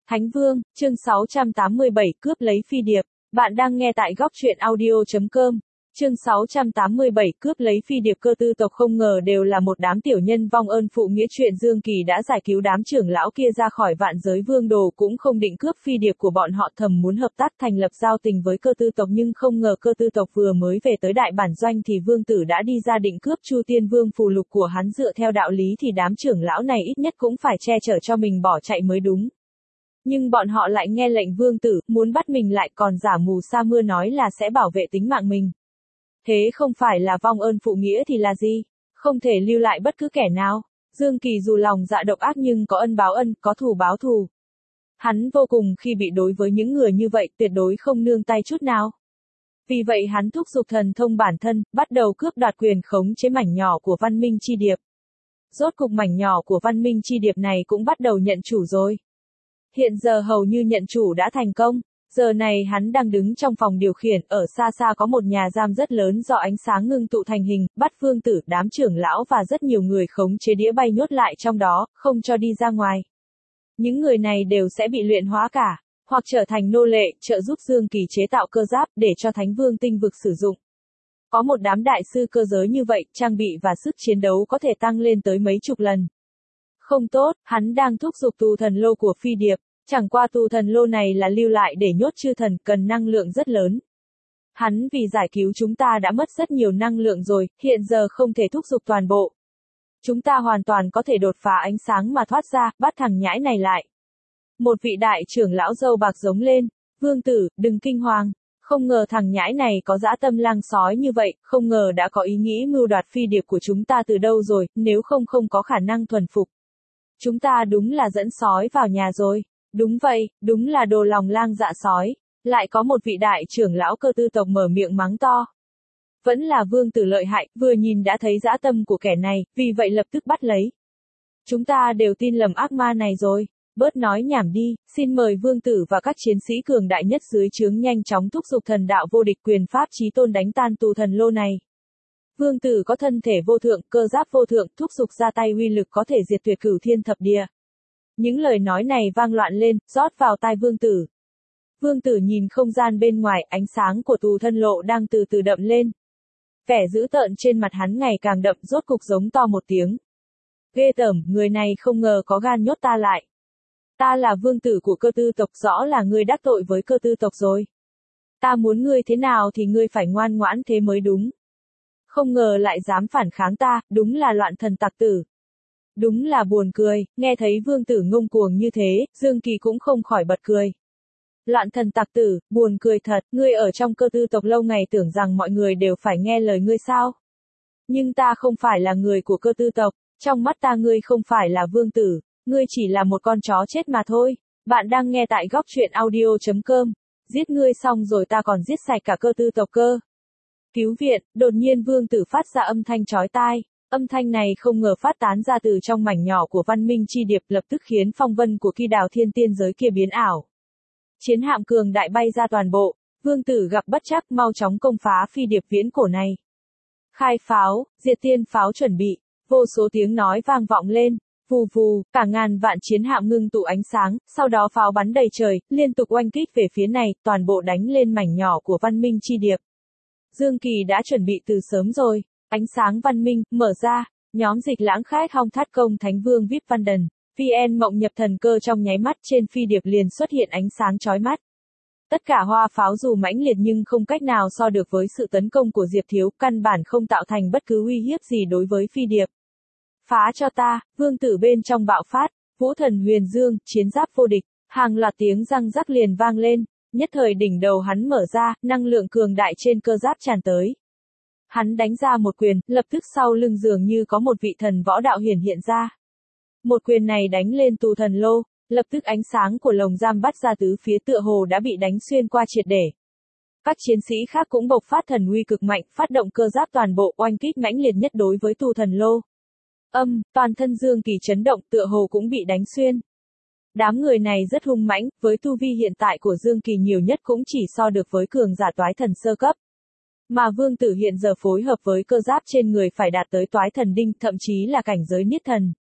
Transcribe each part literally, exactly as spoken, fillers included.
Thánh Vương, chương sáu trăm tám mươi bảy, cướp lấy phi điệp. Bạn đang nghe tại góc truyện audio.com. Chương sáu trăm tám mươi bảy, cướp lấy phi điệp. Cơ tư tộc không ngờ đều là một đám tiểu nhân vong ơn phụ nghĩa. Chuyện Dương Kỳ đã giải cứu đám trưởng lão kia ra khỏi vạn giới vương đồ cũng không định cướp phi điệp của bọn họ, thầm muốn hợp tác thành lập giao tình với cơ tư tộc, nhưng không ngờ cơ tư tộc vừa mới về tới đại bản doanh thì vương tử đã đi ra định cướp Chu Tiên Vương phù lục của hắn. Dựa theo đạo lý thì đám trưởng lão này ít nhất cũng phải che chở cho mình bỏ chạy mới đúng. Nhưng bọn họ lại nghe lệnh vương tử, muốn bắt mình lại còn giả mù sa mưa nói là sẽ bảo vệ tính mạng mình. Thế không phải là vong ơn phụ nghĩa thì là gì? Không thể lưu lại bất cứ kẻ nào. Dương Kỳ dù lòng dạ độc ác nhưng có ân báo ân, có thù báo thù. Hắn vô cùng khi bị đối với những người như vậy, tuyệt đối không nương tay chút nào. Vì vậy hắn thúc giục thần thông bản thân, bắt đầu cướp đoạt quyền khống chế mảnh nhỏ của văn minh chi điệp. Rốt cục mảnh nhỏ của văn minh chi điệp này cũng bắt đầu nhận chủ rồi. Hiện giờ hầu như nhận chủ đã thành công, giờ này hắn đang đứng trong phòng điều khiển, ở xa xa có một nhà giam rất lớn do ánh sáng ngưng tụ thành hình, bắt vương tử, đám trưởng lão và rất nhiều người khống chế đĩa bay nhốt lại trong đó, không cho đi ra ngoài. Những người này đều sẽ bị luyện hóa cả, hoặc trở thành nô lệ, trợ giúp Dương Kỳ chế tạo cơ giáp để cho Thánh Vương tinh vực sử dụng. Có một đám đại sư cơ giới như vậy, trang bị và sức chiến đấu có thể tăng lên tới mấy chục lần. Không tốt, hắn đang thúc giục tù thần lô của phi điệp. Chẳng qua tù thần lô này là lưu lại để nhốt chư thần, cần năng lượng rất lớn. Hắn vì giải cứu chúng ta đã mất rất nhiều năng lượng rồi, hiện giờ không thể thúc giục toàn bộ. Chúng ta hoàn toàn có thể đột phá ánh sáng mà thoát ra, bắt thằng nhãi này lại. Một vị đại trưởng lão râu bạc giống lên, vương tử, đừng kinh hoàng. Không ngờ thằng nhãi này có dã tâm lang sói như vậy, không ngờ đã có ý nghĩ mưu đoạt phi điệp của chúng ta từ đâu rồi, nếu không không có khả năng thuần phục. Chúng ta đúng là dẫn sói vào nhà rồi. Đúng vậy, đúng là đồ lòng lang dạ sói. Lại có một vị đại trưởng lão cơ tư tộc mở miệng mắng to. Vẫn là vương tử lợi hại, vừa nhìn đã thấy dã tâm của kẻ này, vì vậy lập tức bắt lấy. Chúng ta đều tin lầm ác ma này rồi. Bớt nói nhảm đi, xin mời vương tử và các chiến sĩ cường đại nhất dưới trướng nhanh chóng thúc giục thần đạo vô địch quyền pháp chí tôn đánh tan tù thần lô này. Vương tử có thân thể vô thượng, cơ giáp vô thượng, thúc giục ra tay uy lực có thể diệt tuyệt cửu thiên thập địa. Những lời nói này vang loạn lên, rót vào tai vương tử. Vương tử nhìn không gian bên ngoài, ánh sáng của tù thân lộ đang từ từ đậm lên. Vẻ dữ tợn trên mặt hắn ngày càng đậm, rốt cục giống to một tiếng. Ghê tởm, người này không ngờ có gan nhốt ta lại. Ta là vương tử của cơ tư tộc, rõ là ngươi đắc tội với cơ tư tộc rồi. Ta muốn ngươi thế nào thì ngươi phải ngoan ngoãn thế mới đúng. Không ngờ lại dám phản kháng ta, đúng là loạn thần tặc tử. Đúng là buồn cười, nghe thấy vương tử ngông cuồng như thế, Dương Kỳ cũng không khỏi bật cười. Loạn thần tặc tử, buồn cười thật, ngươi ở trong cơ tư tộc lâu ngày tưởng rằng mọi người đều phải nghe lời ngươi sao? Nhưng ta không phải là người của cơ tư tộc, trong mắt ta ngươi không phải là vương tử, ngươi chỉ là một con chó chết mà thôi. Bạn đang nghe tại góc truyện audio.com, giết ngươi xong rồi ta còn giết sạch cả cơ tư tộc cơ. Cứu viện, đột nhiên vương tử phát ra âm thanh chói tai. Âm thanh này không ngờ phát tán ra từ trong mảnh nhỏ của văn minh chi điệp, lập tức khiến phong vân của Kỳ Đào thiên tiên giới kia biến ảo. Chiến hạm cường đại bay ra toàn bộ, vương tử gặp bất trắc, mau chóng công phá phi điệp viễn cổ này. Khai pháo, diệt tiên pháo chuẩn bị, vô số tiếng nói vang vọng lên, vù vù, cả ngàn vạn chiến hạm ngưng tụ ánh sáng, sau đó pháo bắn đầy trời, liên tục oanh kích về phía này, toàn bộ đánh lên mảnh nhỏ của văn minh chi điệp. Dương Kỳ đã chuẩn bị từ sớm rồi. Ánh sáng văn minh, mở ra, nhóm dịch lãng khách hong thắt công Thánh Vương vê i pê Văn Đần, vê en mộng nhập thần cơ trong nháy mắt trên phi điệp liền xuất hiện ánh sáng chói mắt. Tất cả hoa pháo dù mãnh liệt nhưng không cách nào so được với sự tấn công của Diệp Thiếu, căn bản không tạo thành bất cứ uy hiếp gì đối với phi điệp. Phá cho ta, vương tử bên trong bạo phát, vũ thần huyền dương, chiến giáp vô địch, hàng loạt tiếng răng rắc liền vang lên, nhất thời đỉnh đầu hắn mở ra, năng lượng cường đại trên cơ giáp tràn tới. Hắn đánh ra một quyền, lập tức sau lưng dường như có một vị thần võ đạo hiển hiện ra. Một quyền này đánh lên tù thần lô, lập tức ánh sáng của lồng giam bắt ra tứ phía, tựa hồ đã bị đánh xuyên qua triệt để. Các chiến sĩ khác cũng bộc phát thần uy cực mạnh, phát động cơ giáp toàn bộ, oanh kích mãnh liệt nhất đối với tù thần lô. Âm, toàn thân Dương Kỳ chấn động, tựa hồ cũng bị đánh xuyên. Đám người này rất hung mãnh, với tu vi hiện tại của Dương Kỳ nhiều nhất cũng chỉ so được với cường giả toái thần sơ cấp. Mà vương tử hiện giờ phối hợp với cơ giáp trên người phải đạt tới toái thần đinh, thậm chí là cảnh giới niết thần.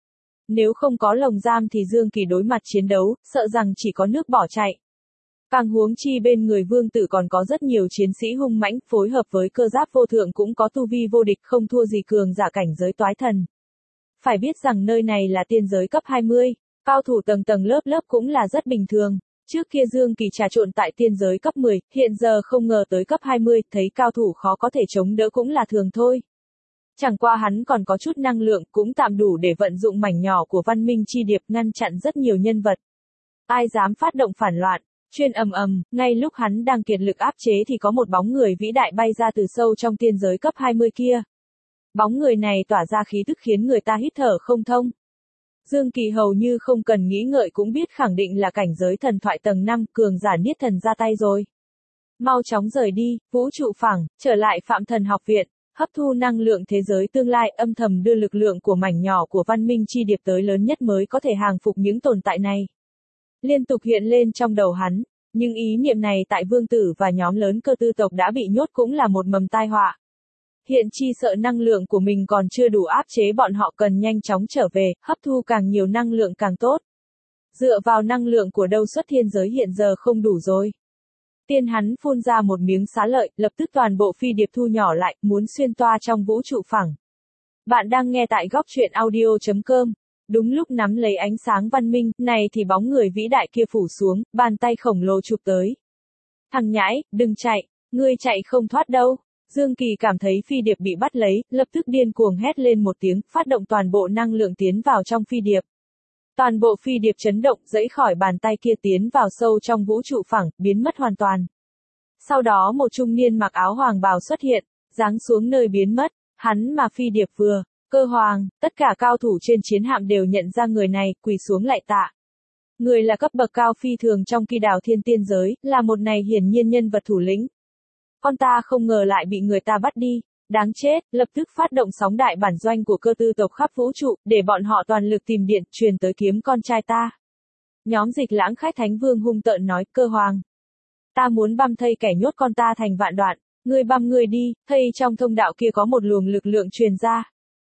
Nếu không có lồng giam thì Dương Kỳ đối mặt chiến đấu, sợ rằng chỉ có nước bỏ chạy. Càng huống chi bên người vương tử còn có rất nhiều chiến sĩ hung mãnh, phối hợp với cơ giáp vô thượng cũng có tu vi vô địch không thua gì cường giả cảnh giới toái thần. Phải biết rằng nơi này là tiên giới cấp hai mươi, cao thủ tầng tầng lớp lớp cũng là rất bình thường. Trước kia Dương Kỳ trà trộn tại tiên giới cấp mười, hiện giờ không ngờ tới cấp hai mươi, thấy cao thủ khó có thể chống đỡ cũng là thường thôi. Chẳng qua hắn còn có chút năng lượng, cũng tạm đủ để vận dụng mảnh nhỏ của văn minh chi điệp ngăn chặn rất nhiều nhân vật. Ai dám phát động phản loạn, chuyên ầm ầm, ngay lúc hắn đang kiệt lực áp chế thì có một bóng người vĩ đại bay ra từ sâu trong tiên giới cấp hai mươi kia. Bóng người này tỏa ra khí tức khiến người ta hít thở không thông. Dương Kỳ hầu như không cần nghĩ ngợi cũng biết khẳng định là cảnh giới thần thoại tầng năm, cường giả niết thần ra tay rồi. Mau chóng rời đi, vũ trụ phẳng, trở lại Phạm Thần học viện, hấp thu năng lượng thế giới tương lai, âm thầm đưa lực lượng của mảnh nhỏ của văn minh chi điệp tới lớn nhất mới có thể hàng phục những tồn tại này. Liên tục hiện lên trong đầu hắn, nhưng ý niệm này tại vương tử và nhóm lớn cơ tư tộc đã bị nhốt cũng là một mầm tai họa. Hiện chi sợ năng lượng của mình còn chưa đủ áp chế bọn họ, cần nhanh chóng trở về, hấp thu càng nhiều năng lượng càng tốt. Dựa vào năng lượng của đâu xuất thiên giới hiện giờ không đủ rồi. Tiên hắn phun ra một miếng xá lợi, lập tức toàn bộ phi điệp thu nhỏ lại, muốn xuyên toa trong vũ trụ phẳng. Bạn đang nghe tại góc truyện audio chấm com. Đúng lúc nắm lấy ánh sáng văn minh, này thì bóng người vĩ đại kia phủ xuống, bàn tay khổng lồ chụp tới. Thằng nhãi, đừng chạy, ngươi chạy không thoát đâu. Dương Kỳ cảm thấy phi điệp bị bắt lấy, lập tức điên cuồng hét lên một tiếng, phát động toàn bộ năng lượng tiến vào trong phi điệp. Toàn bộ phi điệp chấn động, giãy khỏi bàn tay kia tiến vào sâu trong vũ trụ phẳng, biến mất hoàn toàn. Sau đó một trung niên mặc áo hoàng bào xuất hiện, giáng xuống nơi biến mất, hắn mà phi điệp vừa, Cơ Hoàng, tất cả cao thủ trên chiến hạm đều nhận ra người này, quỳ xuống lạy tạ. Người là cấp bậc cao phi thường trong Kỳ Đảo Thiên tiên giới, là một này hiển nhiên nhân vật thủ lĩnh. Con ta không ngờ lại bị người ta bắt đi, đáng chết, lập tức phát động sóng đại bản doanh của cơ tư tộc khắp vũ trụ, để bọn họ toàn lực tìm điện, truyền tới kiếm con trai ta. Nhóm Dịch Lãng Khách Thánh Vương hung tợn nói, Cơ Hoàng. Ta muốn băm thây kẻ nhốt con ta thành vạn đoạn, ngươi băm ngươi đi, thây trong thông đạo kia có một luồng lực lượng truyền ra.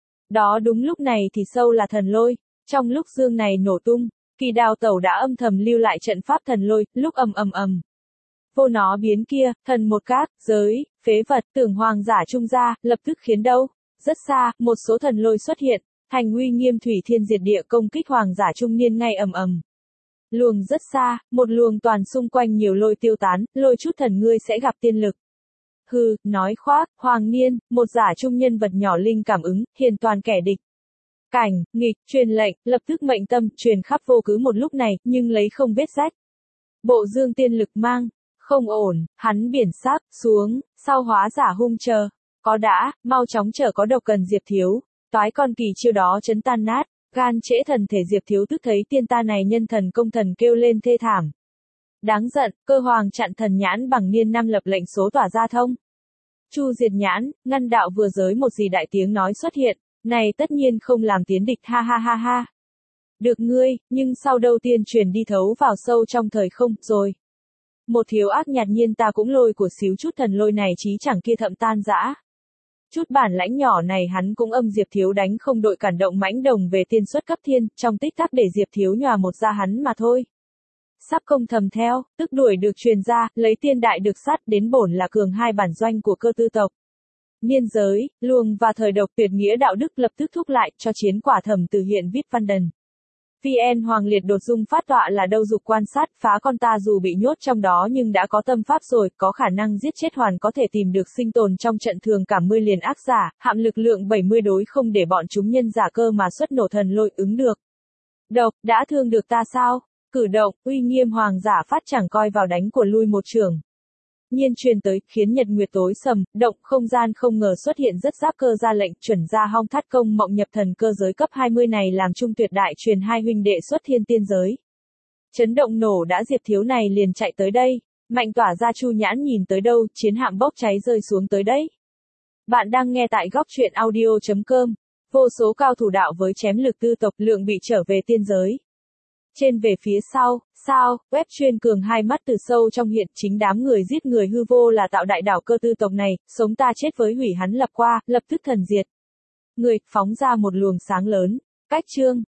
Đó đúng lúc này thì sâu là thần lôi, trong lúc dương này nổ tung, Kỳ Đào Tẩu đã âm thầm lưu lại trận pháp thần lôi, lúc ầm ầm ầm. Vô nó biến kia, thần một cát, giới, phế vật, tưởng hoàng giả trung gia, lập tức khiến đâu. Rất xa, một số thần lôi xuất hiện, thành uy nghiêm thủy thiên diệt địa công kích hoàng giả trung niên ngay ầm ầm. Luồng rất xa, một luồng toàn xung quanh nhiều lôi tiêu tán, lôi chút thần ngươi sẽ gặp tiên lực. Hừ, nói khoác, hoàng niên, một giả trung nhân vật nhỏ linh cảm ứng, hiền toàn kẻ địch. Cảnh, nghịch, truyền lệnh, lập tức mệnh tâm, truyền khắp vô cứ một lúc này, nhưng lấy không vết rách. Bộ dương tiên lực mang, không ổn, hắn biển sắc, xuống, sau hóa giả hung chờ. Có đã, mau chóng chờ có độc cần Diệp Thiếu, toái con kỳ chiêu đó chấn tan nát, gan trễ thần thể Diệp Thiếu tức thấy tiên ta này nhân thần công thần kêu lên thê thảm. Đáng giận, Cơ Hoàng chặn thần nhãn bằng niên năm lập lệnh số tỏa ra thông. Chu diệt nhãn, ngăn đạo vừa giới một gì đại tiếng nói xuất hiện, này tất nhiên không làm tiến địch ha ha ha ha. Được ngươi, nhưng sau đâu tiên truyền đi thấu vào sâu trong thời không, rồi. Một thiếu ác nhạt nhiên ta cũng lôi của xíu chút thần lôi này chí chẳng kia thậm tan dã. Chút bản lãnh nhỏ này hắn cũng âm Diệp Thiếu đánh không đội cản động mãnh đồng về tiên xuất cấp thiên, trong tích tắc để Diệp Thiếu nhòa một ra hắn mà thôi. Sắp công thầm theo, tức đuổi được truyền ra, lấy tiên đại được sát đến bổn là cường hai bản doanh của cơ tư tộc. Niên giới, luồng và thời độc tuyệt nghĩa đạo đức lập tức thúc lại cho chiến quả thẩm từ hiện viết văn đần. vê en Hoàng Liệt đột dung phát tọa là đâu dục quan sát, phá con ta dù bị nhốt trong đó nhưng đã có tâm pháp rồi, có khả năng giết chết hoàn có thể tìm được sinh tồn trong trận thường cảm mươi liền ác giả, hạm lực lượng bảy mươi đối không để bọn chúng nhân giả cơ mà xuất nổ thần lôi ứng được. Độc, đã thương được ta sao? Cử động, uy nghiêm hoàng giả phát chẳng coi vào đánh của lui một trường. Nhiên truyền tới, khiến nhật nguyệt tối sầm, động không gian không ngờ xuất hiện rất giáp cơ ra lệnh, chuẩn ra hong thắt công mộng nhập thần cơ giới cấp hai mươi này làm trung tuyệt đại truyền hai huynh đệ xuất thiên tiên giới. Chấn động nổ đã Diệp Thiếu này liền chạy tới đây, mạnh tỏa ra Chu Nhãn nhìn tới đâu, chiến hạm bốc cháy rơi xuống tới đấy. Bạn đang nghe tại góc truyện audio chấm com, vô số cao thủ đạo với chém lực tư tộc lượng bị trở về tiên giới. Trên về phía sau, sao, web chuyên cường hai mắt từ sâu trong hiện chính đám người giết người hư vô là tạo đại đảo cơ tư tộc này, sống ta chết với hủy hắn lập qua, lập tức thần diệt. Người, phóng ra một luồng sáng lớn, cách chương.